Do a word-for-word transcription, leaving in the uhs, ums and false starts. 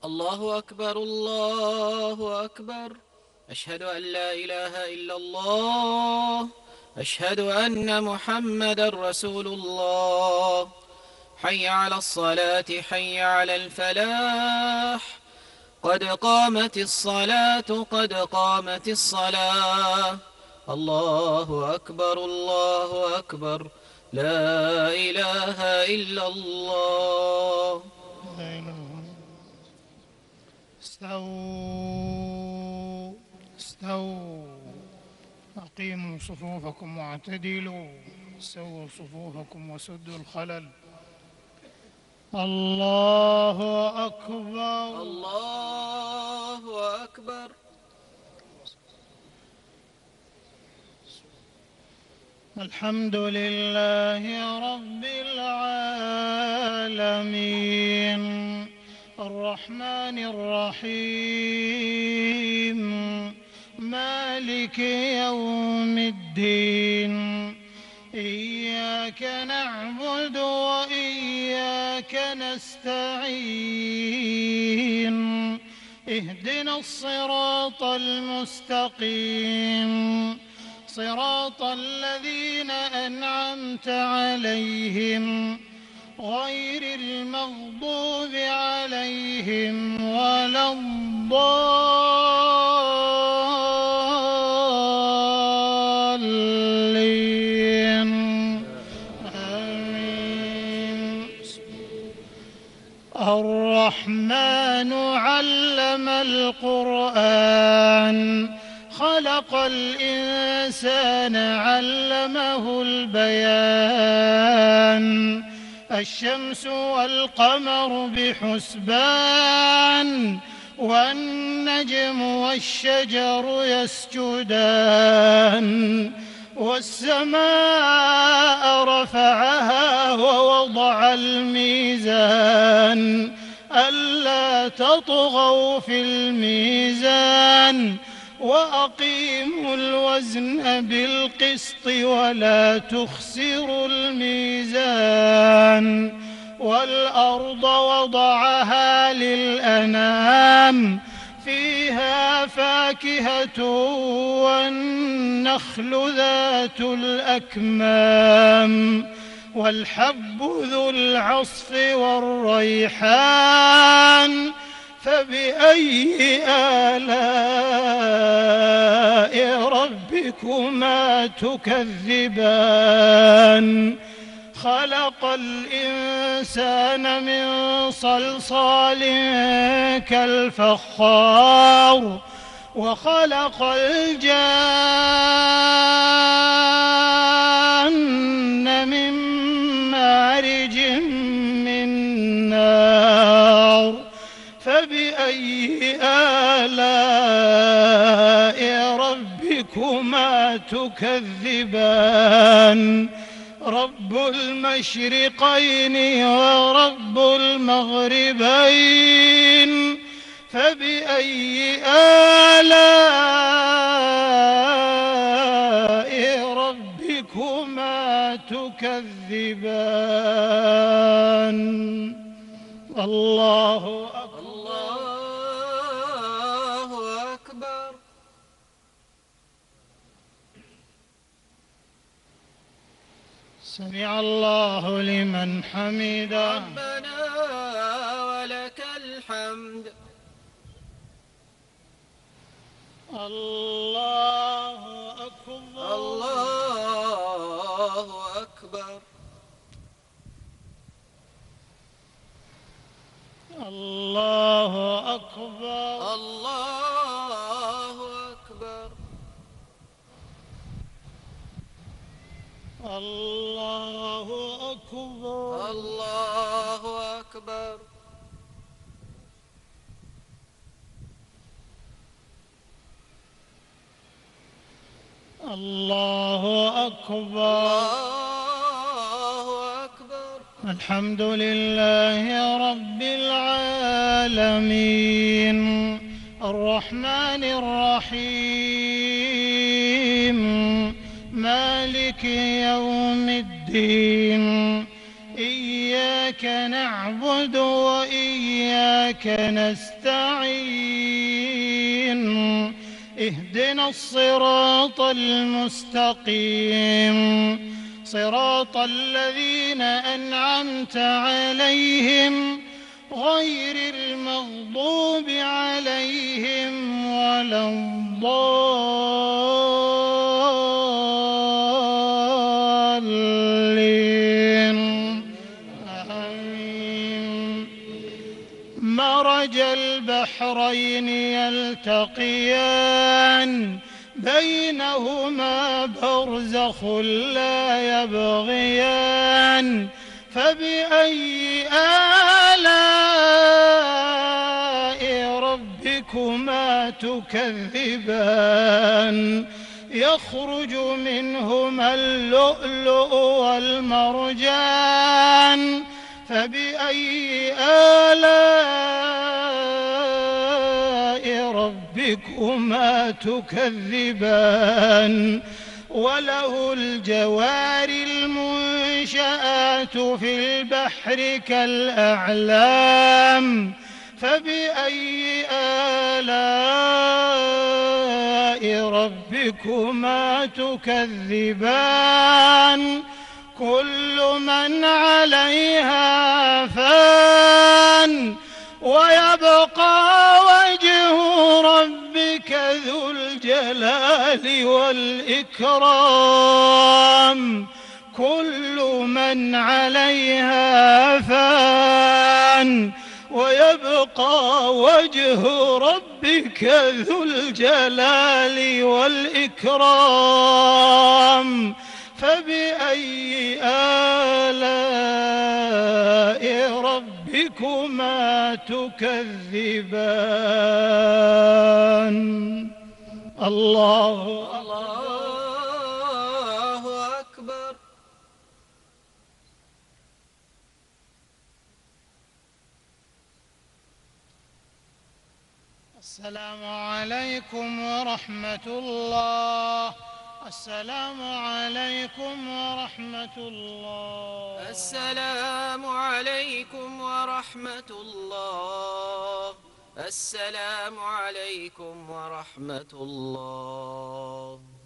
الله أكبر الله أكبر. أشهد أن لا إله إلا الله. أشهد أن محمدا رسول الله. حي على الصلاة حي على الفلاح. قد قامت الصلاة قد قامت الصلاة. الله أكبر الله أكبر. لا إله إلا الله. استووا استووا أقيموا صفوفكم واعتدلوا. سووا صفوفكم وسدوا الخلل. الله أكبر الله أكبر. الحمد لله رب العالمين الرحمن الرحيم مالك يوم الدين. إياك نعبد وإياك نستعين. اهدنا الصراط المستقيم صراط الذين أنعمت عليهم غير المغضوب عليهم ولا الضالين. آمين. الرحمن علم القرآن خلق الإنسان علمه البيان. الشمس والقمر بحسبان والنجم والشجر يسجدان. والسماء رفعها ووضع الميزان ألا تطغوا في الميزان وأقيموا الوزن بالقسط ولا تخسروا الميزان. والأرض وضعها للأنام فيها فاكهة والنخل ذات الأكمام والحب ذو العصف والريحان. فبأي آلاء ربكما تكذبان. خلق الإنسان من صلصال كالفخار وخلق الجان من مارج من نار. فبأي آلاء ربكما تكذبان. رب المشرقين ورب المغربين. فبأي آلاء ربكما تكذبان. الله أكبر الله أكبر. سمع الله لمن حمده. ربنا ولك الحمد. الله أكبر الله أكبر. الله أكبر الله أكبر. الله أكبر الله أكبر. الله أكبر. الله أكبر. الحمد لله رب العالمين الرحمن الرحيم مالك يوم الدين. إياك إياك نعبد وإياك نستعين اهدنا الصراط المستقيم صراط الذين أنعمت عليهم غير المغضوب عليهم ولا الضالين آمين. مرج البحرين يلتقيان بينهما برزخ لا يبغيان فبأي آلاء ربكما تكذبان يخرج منهما اللؤلؤ والمرجان فبأي آلاء ربكما تكذبان وله الجوار المنشآت في البحر كالأعلام فبأي آلاء ربكما تكذبان كل من عليها فان ويبقى وجه ربك ذو الجلال والإكرام كل من عليها فان ويبقى وجه ربك ذو الجلال والإكرام فبأي آلاء ربكما تكذبان الله الله أكبر. السلام عليكم ورحمة الله. السلام عليكم ورحمة الله. السلام عليكم ورحمة الله. السلام عليكم ورحمة الله.